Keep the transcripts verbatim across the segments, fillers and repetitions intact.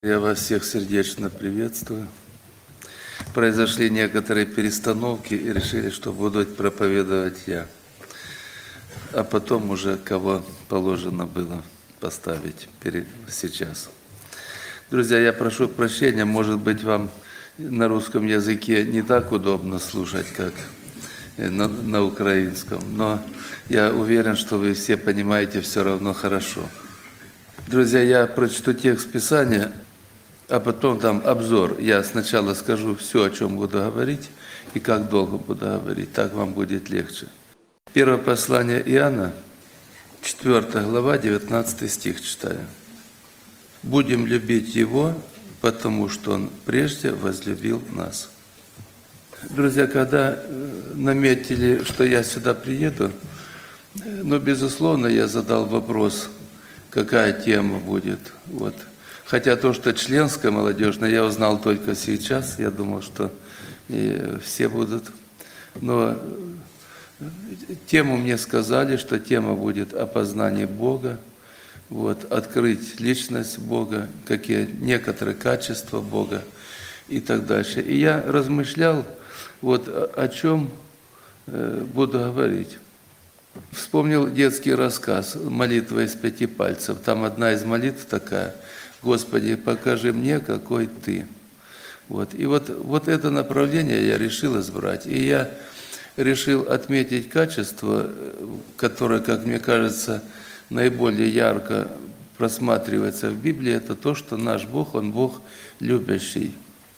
Я вас всех сердечно приветствую. Произошли некоторые перестановки и решили, что буду проповедовать я. А потом уже кого положено было поставить сейчас. Друзья, я прошу прощения, может быть, вам на русском языке не так удобно слушать, как на, на украинском, но я уверен, что вы все понимаете все равно хорошо. Друзья, я прочту текст Писания, а потом там обзор. Я сначала скажу все, о чем буду говорить, и как долго буду говорить, так вам будет легче. Первое послание Иоанна, четвёртая глава, девятнадцатый стих читаю. «Будем любить Его, потому что Он прежде возлюбил нас». Друзья, когда наметили, что я сюда приеду, ну, безусловно, я задал вопрос, какая тема будет. Вот. Хотя то, что членская молодежная, я узнал только сейчас, я думал, что и все будут. Но тему мне сказали, что тема будет опознание Бога, вот, открыть личность Бога, какие некоторые качества Бога и так дальше. И я размышлял, вот о чем буду говорить. Вспомнил детский рассказ «Молитва из пяти пальцев». Там одна из молитв такая: «Господи, покажи мне, какой Ты». Вот. И вот, вот это направление я решил избрать. И я решил отметить качество, которое, как мне кажется, наиболее ярко просматривается в Библии, это то, что наш Бог, Он Бог любящий.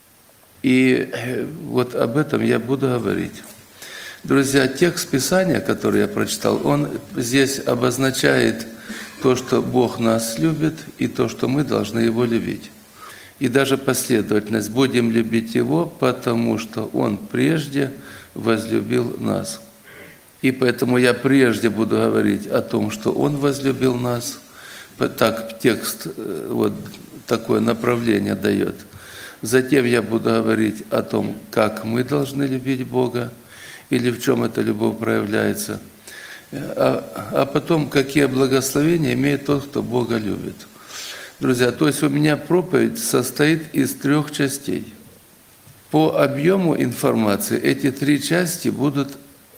И вот об этом я буду говорить. Друзья, текст Писания, который я прочитал, он здесь обозначает то, что Бог нас любит, и то, что мы должны Его любить. И даже последовательность: будем любить Его, потому что Он прежде возлюбил нас. И поэтому я прежде буду говорить о том, что Он возлюбил нас. Так текст вот такое направление дает. Затем я буду говорить о том, как мы должны любить Бога, или в чем эта любовь проявляется. А, а потом, какие благословения имеет тот, кто Бога любит. Друзья, то есть у меня проповедь состоит из трех частей. По объему информации эти три части будут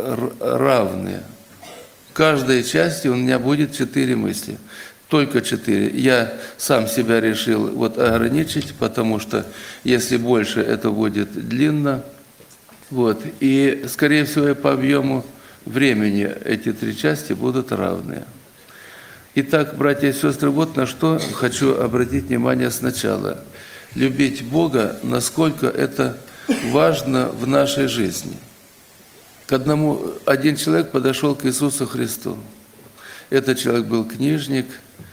равные. В каждой части у меня будет четыре мысли. Только четыре. Я сам себя решил вот ограничить, потому что если больше, это будет длинно. Вот. И, скорее всего, по объему времени эти три части будут равные. Итак, братья и сестры, вот на что хочу обратить внимание сначала. Любить Бога, насколько это важно в нашей жизни. К одному, один человек подошел к Иисусу Христу. Этот человек был книжник,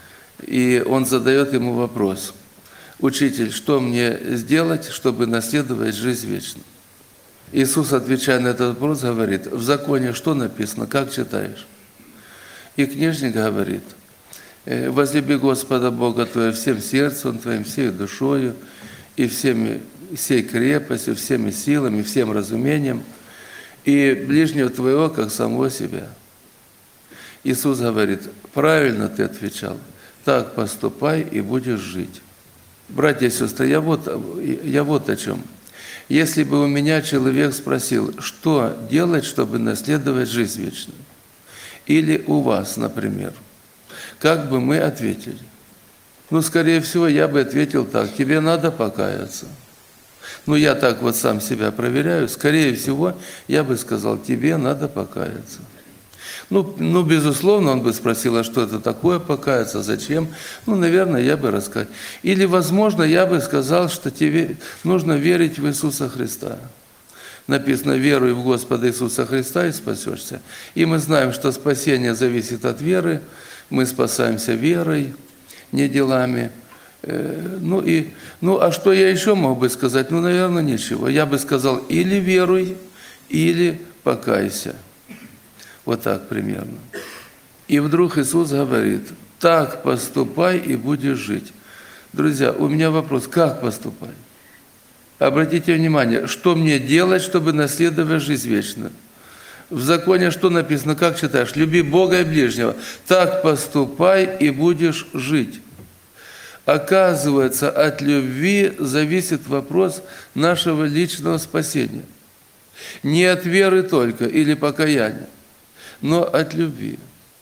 и он задает ему вопрос: «Учитель, что мне сделать, чтобы наследовать жизнь вечную?» Иисус, отвечая на этот вопрос, говорит: в законе что написано, как читаешь? И книжник говорит: возлюби Господа Бога твоего всем сердцем твоим, всей душою, и всеми, всей крепостью, всеми силами, всем разумением, и ближнего твоего, как самого себя. Иисус говорит: правильно ты отвечал, так поступай и будешь жить. Братья и сестры, я вот, я вот о чем. Если бы у меня человек спросил, что делать, чтобы наследовать жизнь вечную, или у вас, например, как бы мы ответили? Ну, скорее всего, я бы ответил так: тебе надо покаяться. Ну, я так вот сам себя проверяю. Скорее всего, я бы сказал: тебе надо покаяться. Ну, ну, безусловно, он бы спросил: а что это такое покаяться, зачем? Ну, наверное, я бы рассказал. Или, возможно, я бы сказал, что тебе нужно верить в Иисуса Христа. Написано: веруй в Господа Иисуса Христа и спасешься. И мы знаем, что спасение зависит от веры. Мы спасаемся верой, не делами. Ну, и, ну, а что я еще мог бы сказать? Ну, наверное, ничего. Я бы сказал: или веруй, или покайся. Вот так примерно. И вдруг Иисус говорит: так поступай и будешь жить. Друзья, у меня вопрос: как поступай? Обратите внимание, что мне делать, чтобы наследовать жизнь вечную? В законе что написано, как читаешь? Люби Бога и ближнего. Так поступай и будешь жить. Оказывается, от любви зависит вопрос нашего личного спасения. Не от веры только или покаяния, но от любви.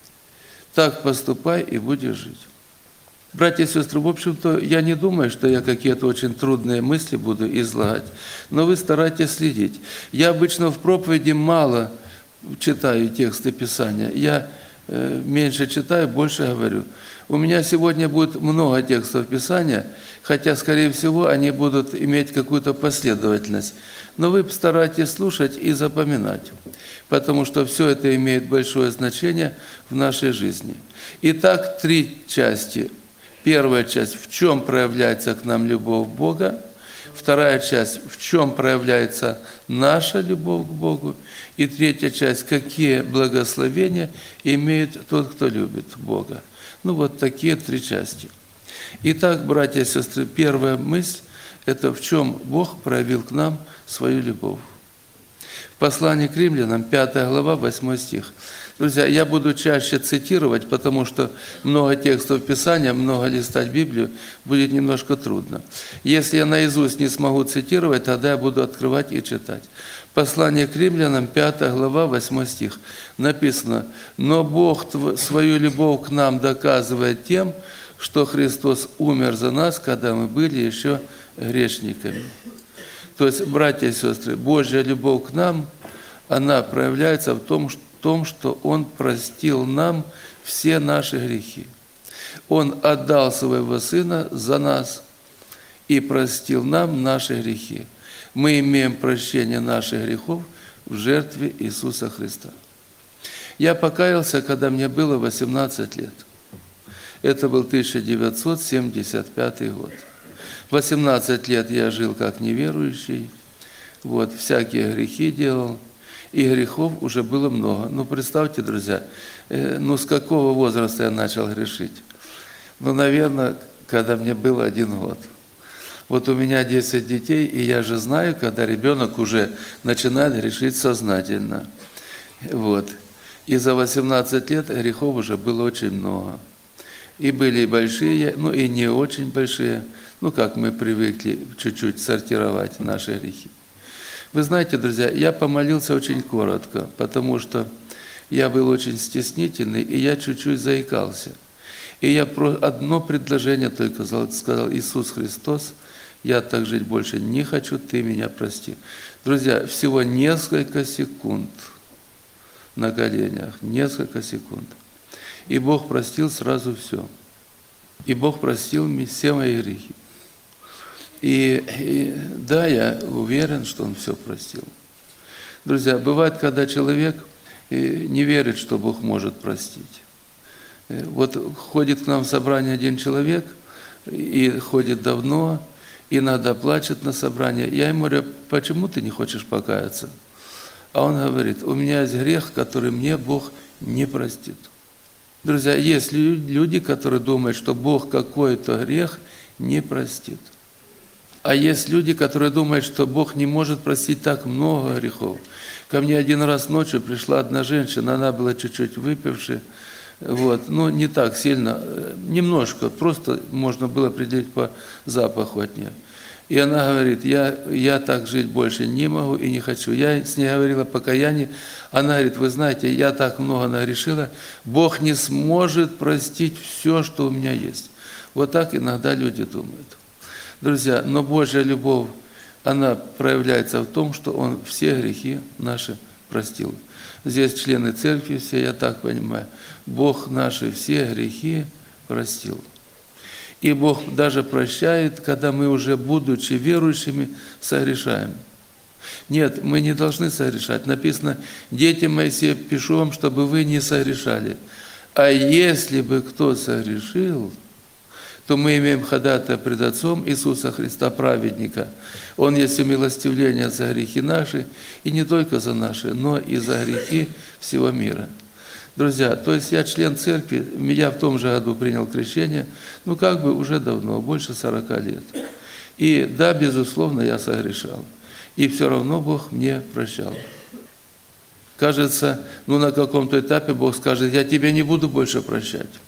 Так поступай и будешь жить. Братья и сестры, в общем-то, я не думаю, что я какие-то очень трудные мысли буду излагать, но вы старайтесь следить. Я обычно в проповеди мало читаю тексты Писания, я э, меньше читаю, больше говорю. У меня сегодня будет много текстов Писания, хотя, скорее всего, они будут иметь какую-то последовательность. Но вы постарайтесь слушать и запоминать, потому что все это имеет большое значение в нашей жизни. Итак, три части. Первая часть, в чем проявляется к нам любовь Бога. Вторая часть, в чем проявляется наша любовь к Богу. И третья часть, какие благословения имеет тот, кто любит Бога. Ну вот такие три части. Итак, братья и сестры, первая мысль – это в чем Бог проявил к нам свою любовь. В послании к римлянам, пятая глава, восьмой стих. Друзья, я буду чаще цитировать, потому что много текстов Писания, много листать Библию будет немножко трудно. Если я наизусть не смогу цитировать, тогда я буду открывать и читать. Послание к римлянам, пятая глава, восьмой стих. Написано: «Но Бог свою любовь к нам доказывает тем, что Христос умер за нас, когда мы были еще грешниками». То есть, братья и сестры, Божья любовь к нам, она проявляется в том, что в том, что Он простил нам все наши грехи. Он отдал Своего Сына за нас и простил нам наши грехи. Мы имеем прощение наших грехов в жертве Иисуса Христа. Я покаялся, когда мне было восемнадцать лет. Это был тысяча девятьсот семьдесят пятый год. восемнадцать лет я жил как неверующий, вот, всякие грехи делал. И грехов уже было много. Ну, представьте, друзья, ну, с какого возраста я начал грешить? Ну, наверное, когда мне было один год. Вот у меня десять детей, и я же знаю, когда ребенок уже начинает грешить сознательно. Вот. И за восемнадцать лет грехов уже было очень много. И были и большие, ну, и не очень большие, ну, как мы привыкли чуть-чуть сортировать наши грехи. Вы знаете, друзья, я помолился очень коротко, потому что я был очень стеснительный, и я чуть-чуть заикался. И я одно предложение только сказал: «Иисус Христос, я так жить больше не хочу, Ты меня прости». Друзья, всего несколько секунд на коленях, несколько секунд. И Бог простил сразу все. И Бог простил мне все мои грехи. И, и да, я уверен, что Он все простил. Друзья, бывает, когда человек не верит, что Бог может простить. Вот ходит к нам в собрание один человек, и ходит давно, иногда плачет на собрании. Я ему говорю: почему ты не хочешь покаяться? А он говорит: у меня есть грех, который мне Бог не простит. Друзья, есть люди, которые думают, что Бог какой-то грех не простит. А есть люди, которые думают, что Бог не может простить так много грехов. Ко мне один раз ночью пришла одна женщина, она была чуть-чуть выпившая, вот, ну не так сильно, немножко, просто можно было определить по запаху от нее. И она говорит: я, я так жить больше не могу и не хочу. Я с ней говорила о покаянии. Она говорит: вы знаете, я так много нагрешила, Бог не сможет простить все, что у меня есть. Вот так иногда люди думают. Друзья, но Божья любовь, она проявляется в том, что Он все грехи наши простил. Здесь члены церкви все, я так понимаю, Бог наши все грехи простил. И Бог даже прощает, когда мы уже, будучи верующими, согрешаем. Нет, мы не должны согрешать. Написано: дети Моисея, пишу вам, чтобы вы не согрешали. А если бы кто согрешил, то мы имеем ходатая пред Отцом Иисуса Христа, праведника. Он есть умилостивление за грехи наши, и не только за наши, но и за грехи всего мира. Друзья, то есть я член церкви, я в том же году принял крещение, ну как бы уже давно, больше сорока лет. И да, безусловно, я согрешал. И все равно Бог мне прощал. Кажется, ну на каком-то этапе Бог скажет: я тебе не буду больше прощать.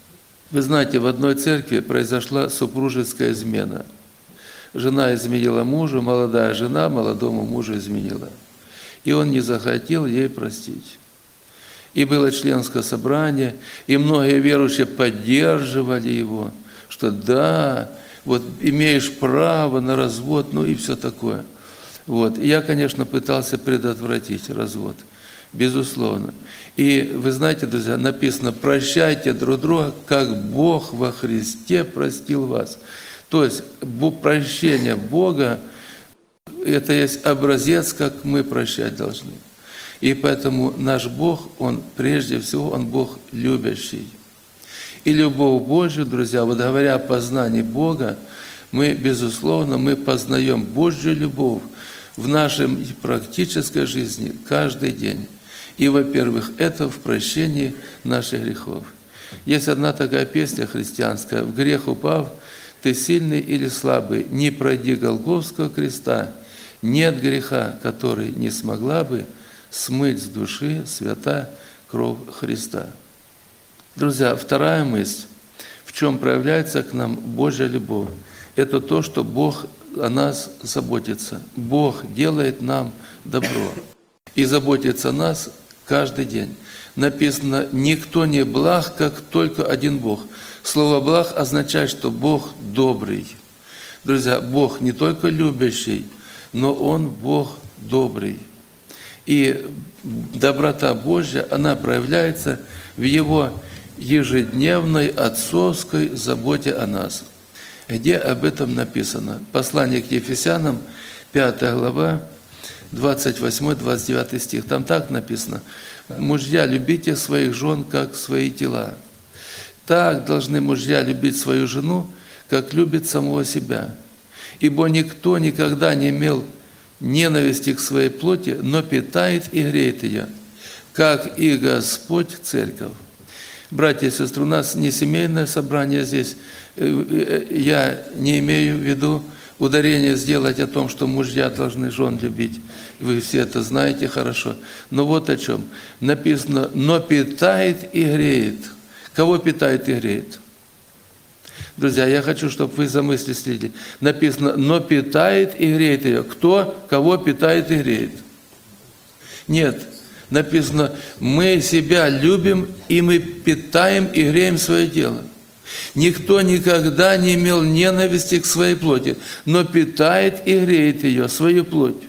Вы знаете, в одной церкви произошла супружеская измена. Жена изменила мужу, молодая жена молодому мужу изменила. И он не захотел ей простить. И было членское собрание, и многие верующие поддерживали его, что да, вот имеешь право на развод, ну и все такое. Вот. И я, конечно, пытался предотвратить развод, безусловно. И вы знаете, друзья, написано: прощайте друг друга, как Бог во Христе простил вас. То есть прощение Бога – это есть образец, как мы прощать должны. И поэтому наш Бог, Он прежде всего, Он Бог любящий. И любовь Божью, друзья, вот говоря о познании Бога, мы, безусловно, мы познаем Божью любовь в нашей практической жизни каждый день. И, во-первых, это в прощении наших грехов. Есть одна такая песня христианская: «В грех упав, ты сильный или слабый, не пройди Голгофского креста, нет греха, который не смогла бы смыть с души свята кровь Христа». Друзья, вторая мысль, в чем проявляется к нам Божья любовь, это то, что Бог о нас заботится. Бог делает нам добро и заботится о нас каждый день. Написано: «Никто не благ, как только один Бог». Слово «благ» означает, что Бог добрый. Друзья, Бог не только любящий, но Он Бог добрый. И доброта Божья, она проявляется в Его ежедневной отцовской заботе о нас. Где об этом написано? Послание к Ефесянам, пятая глава, двадцать восьмой — двадцать девятый стих. Там так написано: «Мужья, любите своих жен, как свои тела». Так должны мужья любить свою жену, как любит самого себя. Ибо никто никогда не имел ненависти к своей плоти, но питает и греет ее, как и Господь церковь. Братья и сестры, у нас не семейное собрание здесь. Я не имею в виду ударение сделать о том, что мужья должны жен любить. Вы все это знаете хорошо. Но вот о чем. Написано: «но питает и греет». Кого питает и греет? Друзья, я хочу, чтобы вы за мысли следили. Написано: «но питает и греет ее». Кто кого питает и греет? Нет. Написано: мы себя любим, и мы питаем и греем свое тело. Никто никогда не имел ненависти к своей плоти, но питает и греет ее, свою плоть.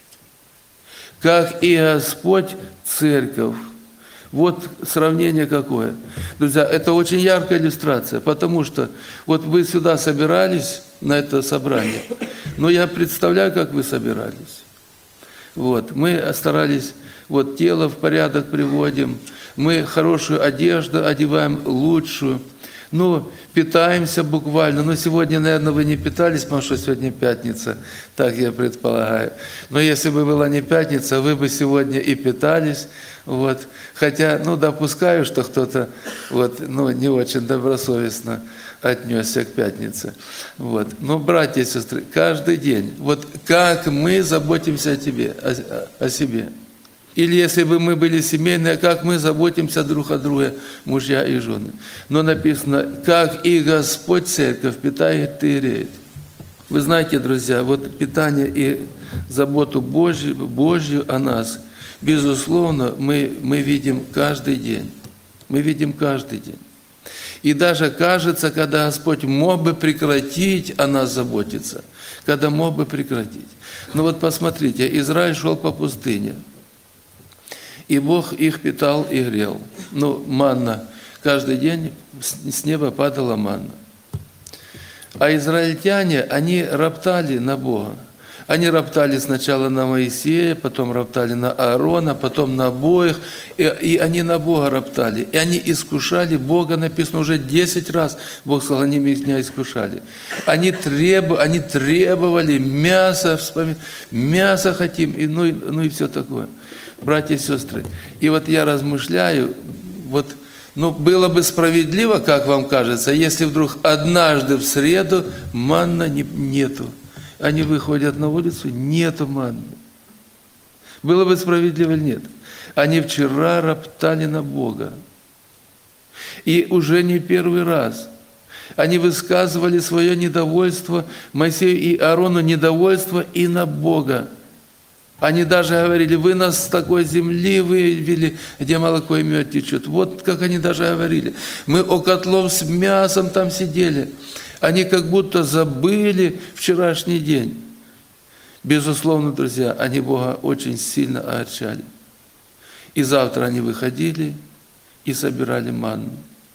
Как и Господь церковь. Вот сравнение какое. Друзья, это очень яркая иллюстрация, потому что вот вы сюда собирались, на это собрание, но я представляю, как вы собирались. Вот, мы старались, вот тело в порядок приводим, мы хорошую одежду одеваем, лучшую, ну, питаемся буквально. Но сегодня, наверное, вы не питались, потому что сегодня пятница, так я предполагаю. Но если бы была не пятница, вы бы сегодня и питались. Вот. Хотя, ну, допускаю, что кто-то вот, ну, не очень добросовестно отнесся к пятнице. Вот. Но, братья и сестры, каждый день, вот как мы заботимся о тебе, о, о себе. Или если бы мы были семейные, как мы заботимся друг о друге, мужья и жены. Но написано: как и Господь церковь питает и греет. Вы знаете, друзья, вот питание и заботу Божью, Божью о нас, безусловно, мы, мы видим каждый день. Мы видим каждый день. И даже кажется, когда Господь мог бы прекратить о нас заботиться, когда мог бы прекратить. Но вот посмотрите, Израиль шел по пустыне. И Бог их питал и грел. Ну, манна. Каждый день с неба падала манна. А израильтяне, они роптали на Бога. Они роптали сначала на Моисея, потом роптали на Аарона, потом на обоих. И, и они на Бога роптали. И они искушали Бога, написано уже десять раз. Бог сказал: они меня искушали. Они, требу, они требовали мяса, вспомин... мясо хотим, и, ну, и, ну и все такое. Братья и сестры, и вот я размышляю, вот, ну, было бы справедливо, как вам кажется, если вдруг однажды в среду манна не, нету. Они выходят на улицу, нету манны. Было бы справедливо или нет? Они вчера роптали на Бога. И уже не первый раз. Они высказывали свое недовольство, Моисею и Аарону недовольство и на Бога. Они даже говорили: вы нас с такой земли вывели, где молоко и мед течет. Вот как они даже говорили. Мы у котлов с мясом там сидели. Они как будто забыли вчерашний день. Безусловно, друзья, они Бога очень сильно огорчали. И завтра они выходили и собирали манну.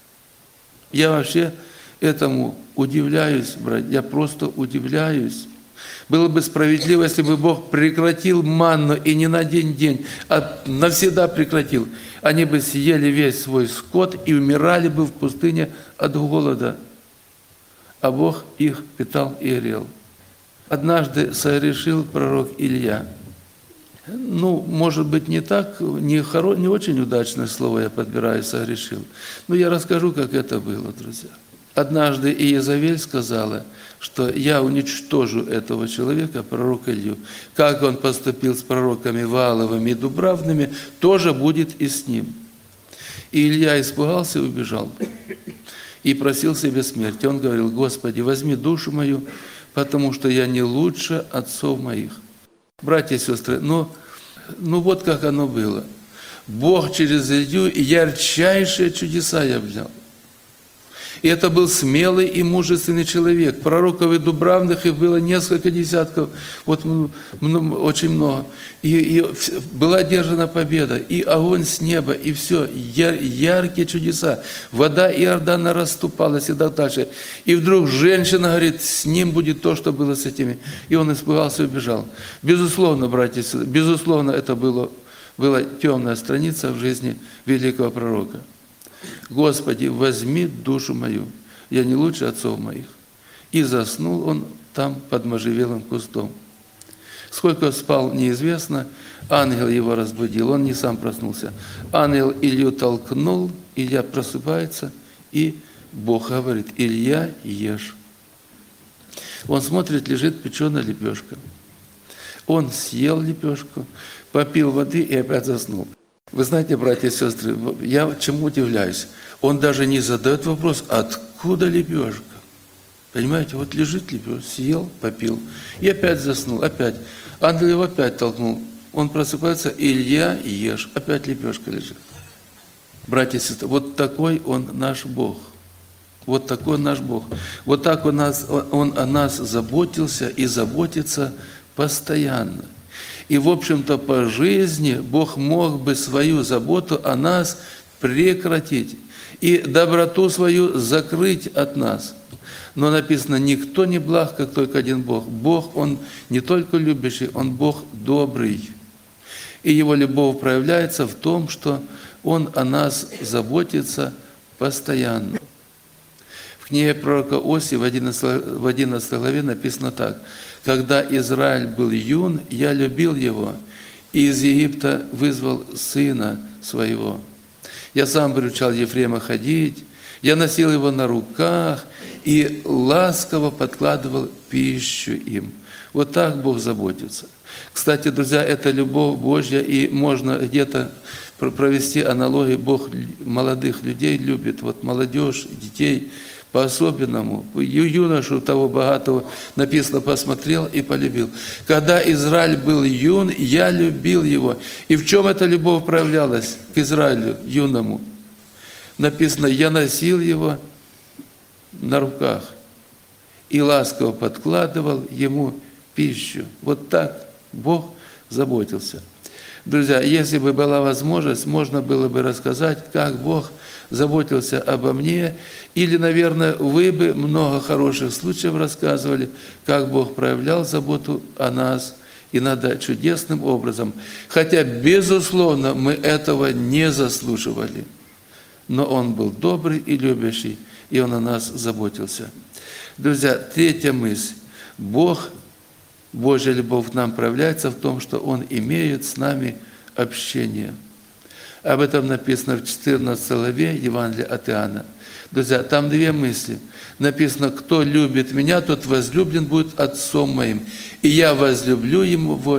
Я вообще этому удивляюсь, братья, я просто удивляюсь. Было бы справедливо, если бы Бог прекратил манну и не на один-день, а навсегда прекратил. Они бы съели весь свой скот и умирали бы в пустыне от голода. А Бог их питал и грел. Однажды согрешил пророк Илья. Ну, может быть, не так, не, хоро, не очень удачное слово я подбираю, согрешил. Но я расскажу, как это было, друзья. Однажды Иезавель сказала, что я уничтожу этого человека, пророка Илью. Как он поступил с пророками Вааловыми и Дубравными, тоже будет и с ним. И Илья испугался и убежал. И просил себе смерти. Он говорил: Господи, возьми душу мою, потому что я не лучше отцов моих. Братья и сестры, ну, ну вот как оно было. Бог через Илью ярчайшие чудеса являл. И это был смелый и мужественный человек. Пророков и Дубравных их было несколько десятков, вот очень много. И, и была одержана победа, и огонь с неба, и все, яр, яркие чудеса. Вода Иордана расступалась и так дальше. И вдруг женщина говорит: с ним будет то, что было с этими. И он испугался и убежал. Безусловно, братья и сестры, безусловно, это было, была темная страница в жизни великого пророка. Господи, возьми душу мою, я не лучше отцов моих. И заснул он там под можжевелым кустом. Сколько спал, неизвестно. Ангел его разбудил, он не сам проснулся. Ангел Илью толкнул, Илья просыпается, и Бог говорит: Илья, ешь. Он смотрит, лежит печеная лепешка. Он съел лепешку, попил воды и опять заснул. Вы знаете, братья и сестры, я чему удивляюсь? Он даже не задает вопрос: откуда лепешка? Понимаете, вот лежит лепешка, съел, попил, и опять заснул, опять. Ангел его опять толкнул. Он просыпается: Илья, ешь, опять лепешка лежит. Братья и сестры, вот такой он наш Бог. Вот такой наш Бог. Вот так он, нас, он о нас заботился и заботится постоянно. И, в общем-то, по жизни Бог мог бы свою заботу о нас прекратить и доброту свою закрыть от нас. Но написано: никто не благ, как только один Бог. Бог, Он не только любящий, Он Бог добрый. И Его любовь проявляется в том, что Он о нас заботится постоянно. В книге пророка Осии в одиннадцатой главе написано так: «Когда Израиль был юн, я любил его, и из Египта вызвал сына своего. Я сам приучал Ефрема ходить, я носил его на руках и ласково подкладывал пищу им». Вот так Бог заботится. Кстати, друзья, это любовь Божья, и можно где-то провести аналогию. Бог молодых людей любит, вот молодежь, детей по-особенному. Юношу того богатого написано: посмотрел и полюбил. Когда Израиль был юн, я любил его. И в чем эта любовь проявлялась к Израилю, юному? Написано: я носил его на руках и ласково подкладывал ему пищу. Вот так Бог заботился. Друзья, если бы была возможность, можно было бы рассказать, как Бог заботился обо мне, или, наверное, вы бы много хороших случаев рассказывали, как Бог проявлял заботу о нас, и надо чудесным образом. Хотя, безусловно, мы этого не заслуживали, но Он был добрый и любящий, и Он о нас заботился. Друзья, третья мысль. Бог, Божья любовь к нам проявляется в том, что Он имеет с нами общение. Об этом написано в четырнадцатой главе Евангелия от Иоанна. Друзья, там две мысли. Написано: кто любит меня, тот возлюблен будет Отцом моим, и я возлюблю его,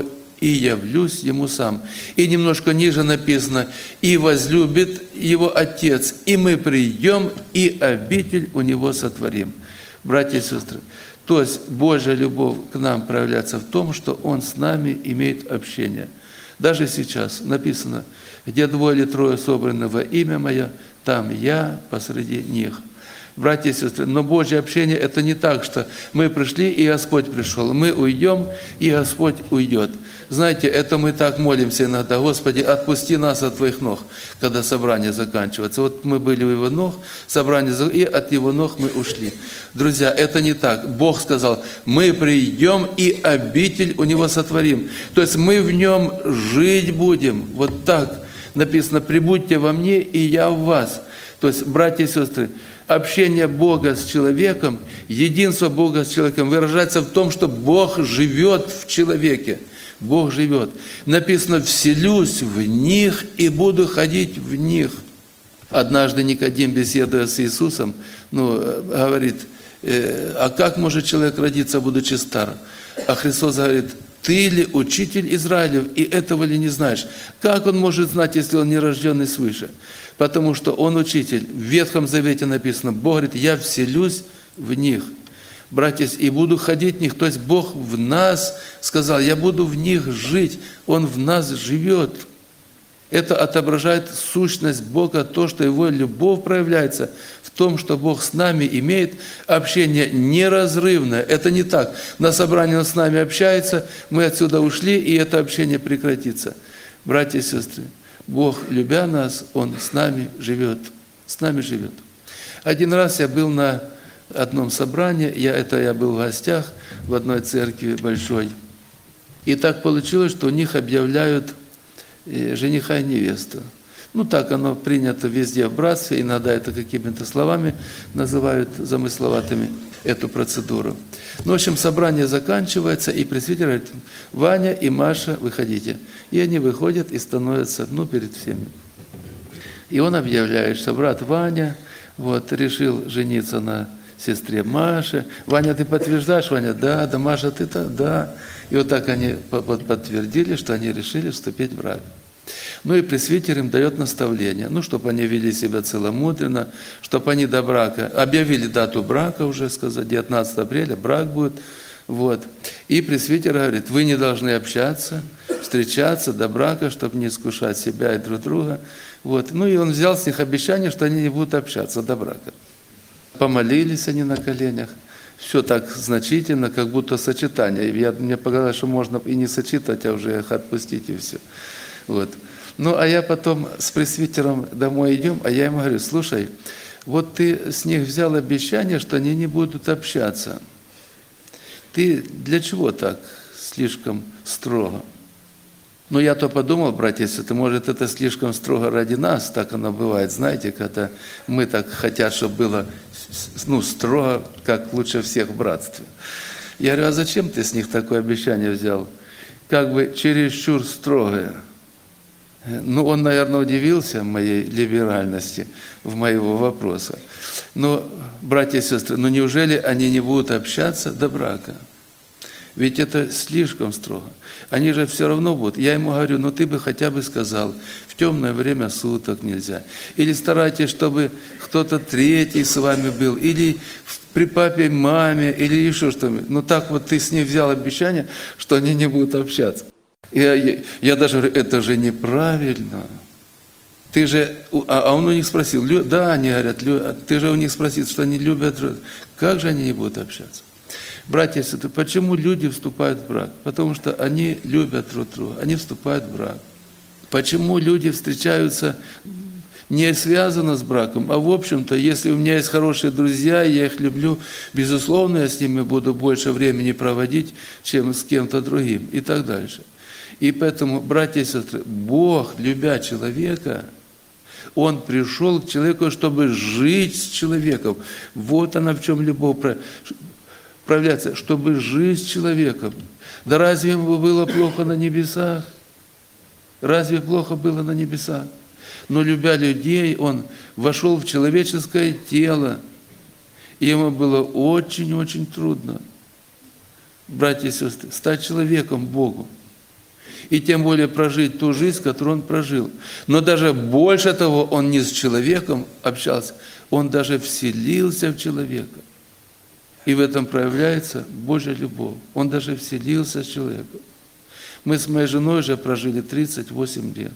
и явлюсь ему сам». И немножко ниже написано: «И возлюбит его Отец, и мы придем, и обитель у него сотворим». Братья и сестры, то есть Божья любовь к нам проявляется в том, что Он с нами имеет общение. Даже сейчас написано: «Где двое или трое собраны во имя Мое, там Я посреди них». Братья и сестры, но Божье общение – это не так, что мы пришли, и Господь пришел. Мы уйдем, и Господь уйдет. Знаете, это мы так молимся иногда: «Господи, отпусти нас от Твоих ног», когда собрание заканчивается. Вот мы были у Его ног, собрание, и от Его ног мы ушли. Друзья, это не так. Бог сказал: мы придем, и обитель у Него сотворим. То есть мы в Нем жить будем. Вот так написано: «Прибудьте во мне, и я в вас». То есть, братья и сестры, общение Бога с человеком, единство Бога с человеком выражается в том, что Бог живет в человеке. Бог живет. Написано: «Вселюсь в них и буду ходить в них». Однажды Никодим, беседуя с Иисусом, ну, говорит: «А как может человек родиться, будучи стар?» А Христос говорит: «Ты ли учитель Израилев, и этого ли не знаешь?» Как он может знать, если он не рожденный свыше? Потому что он учитель. В Ветхом Завете написано: Бог говорит: «Я вселюсь в них». Братья, и буду ходить в них. То есть Бог в нас сказал: я буду в них жить. Он в нас живет. Это отображает сущность Бога, то, что Его любовь проявляется в том, что Бог с нами имеет общение неразрывное. Это не так. На собрании Он с нами общается, мы отсюда ушли, и это общение прекратится. Братья и сестры, Бог, любя нас, Он с нами живет. С нами живет. Один раз я был на одном собрании, я, это я был в гостях в одной церкви большой. И так получилось, что у них объявляют жениха и невесту. Ну так оно принято везде в братстве, иногда это какими-то словами называют замысловатыми эту процедуру. Ну, в общем, собрание заканчивается, и пресвитер говорит: «Ваня и Маша, выходите». И они выходят и становятся, ну, перед всеми. И он объявляет, что брат Ваня вот, решил жениться на сестре Маше. «Ваня, ты подтверждаешь?» Ваня: «Да». «Да, Маша, ты-то?» «Да». И вот так они подтвердили, что они решили вступить в брак. Ну и пресвитер им дает наставление, ну, чтобы они вели себя целомудренно, чтобы они до брака, объявили дату брака уже, сказать, девятнадцатого апреля брак будет. Вот. И пресвитер говорит: вы не должны общаться, встречаться до брака, чтобы не искушать себя и друг друга. Вот. Ну и он взял с них обещание, что они не будут общаться до брака. Помолились они на коленях. Все так значительно, как будто сочетание. Я, мне показалось, что можно и не сочетать, а уже их отпустить, и все. Вот. Ну, а я потом с пресвитером домой идем, а я ему говорю: слушай, вот ты с них взял обещание, что они не будут общаться. Ты для чего так слишком строго? Ну, я то подумал, братья и сестры, может, это слишком строго ради нас, так оно бывает, знаете, когда мы так хотят, чтобы было, ну, строго, как лучше всех в братстве. Я говорю: а зачем ты с них такое обещание взял? Как бы чересчур строгое. Ну, он, наверное, удивился моей либеральности, в моего вопроса. Но, братья и сестры, ну неужели они не будут общаться до брака? Ведь это слишком строго. Они же все равно будут. Я ему говорю: ну ты бы хотя бы сказал, в темное время суток нельзя. Или старайтесь, чтобы кто-то третий с вами был. Или при папе, маме, или еще что-нибудь. Ну так вот ты с ней взял обещание, что они не будут общаться. Я, я, я даже говорю: это же неправильно. Ты же, а он у них спросил: да, они говорят, ты же у них спросил, что они любят, как же они не будут общаться? Братья и сестры, почему люди вступают в брак? Потому что они любят друг друга, они вступают в брак. Почему люди встречаются не связано с браком, а в общем-то, если у меня есть хорошие друзья, я их люблю, безусловно, я с ними буду больше времени проводить, чем с кем-то другим и так дальше. И поэтому, братья и сестры, Бог, любя человека, Он пришел к человеку, чтобы жить с человеком. Вот она в чем любовь проявляется, чтобы жить с человеком. Да разве ему было плохо на небесах? Разве плохо было на небесах? Но любя людей, Он вошел в человеческое тело, и ему было очень-очень трудно, братья и сестры, стать человеком Богу. И тем более прожить ту жизнь, которую он прожил. Но даже больше того, он не с человеком общался, он даже вселился в человека. И в этом проявляется Божья любовь. Он даже вселился в человека. Мы с моей женой уже прожили тридцать восемь лет.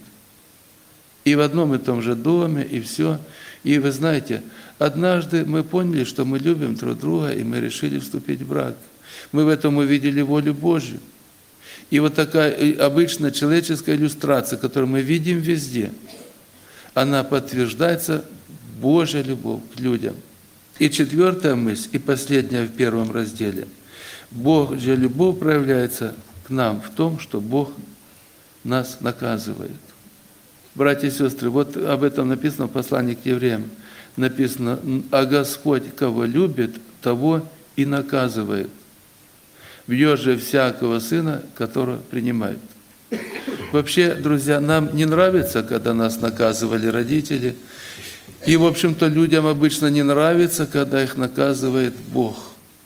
И в одном и том же доме, и все. И вы знаете, однажды мы поняли, что мы любим друг друга, и мы решили вступить в брак. Мы в этом увидели волю Божью. И вот такая обычная человеческая иллюстрация, которую мы видим везде, она подтверждается Божья любовь к людям. И четвертая мысль, и последняя в первом разделе. Божья любовь проявляется к нам в том, что Бог нас наказывает. Братья и сестры, вот об этом написано в послании к евреям. Написано: «А Господь, кого любит, того и наказывает. Бьет же всякого сына, которого принимает». Вообще, друзья, нам не нравится, когда нас наказывали родители. И, в общем-то, людям обычно не нравится, когда их наказывает Бог.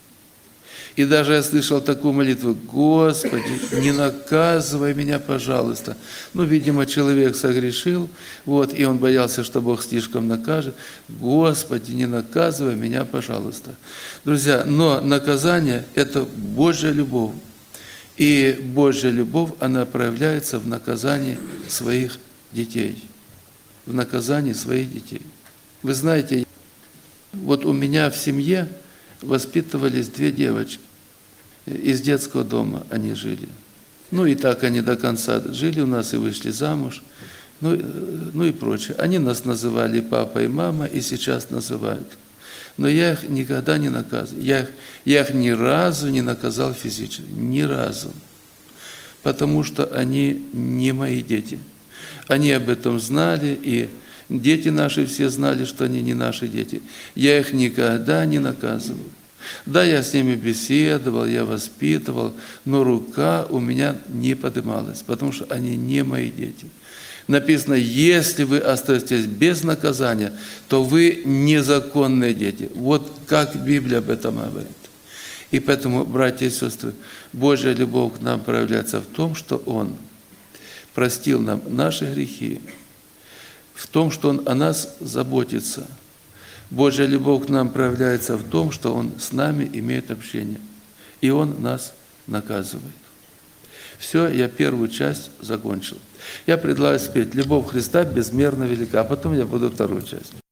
И даже я слышал такую молитву: «Господи, не наказывай меня, пожалуйста». Ну, видимо, человек согрешил, вот, и он боялся, что Бог слишком накажет. «Господи, не наказывай меня, пожалуйста». Друзья, но наказание – это Божья любовь. И Божья любовь, она проявляется в наказании своих детей. В наказании своих детей. Вы знаете, вот у меня в семье воспитывались две девочки. Из детского дома они жили. Ну и так они до конца жили у нас и вышли замуж. Ну, ну и прочее. Они нас называли папа и мама, и сейчас называют. Но я их никогда не наказывал. Я их, я их ни разу не наказал физически. Ни разу. Потому что они не мои дети. Они об этом знали, и дети наши все знали, что они не наши дети. Я их никогда не наказывал. Да, я с ними беседовал, я воспитывал, но рука у меня не поднималась, потому что они не мои дети. Написано: если вы остаетесь без наказания, то вы незаконные дети. Вот как Библия об этом говорит. И поэтому, братья и сестры, Божья любовь к нам проявляется в том, что Он простил нам наши грехи, в том, что Он о нас заботится. Божья любовь к нам проявляется в том, что Он с нами имеет общение, и Он нас наказывает. Все, я первую часть закончил. Я предлагаю спеть «Любовь Христа безмерно велика», а потом я буду вторую часть.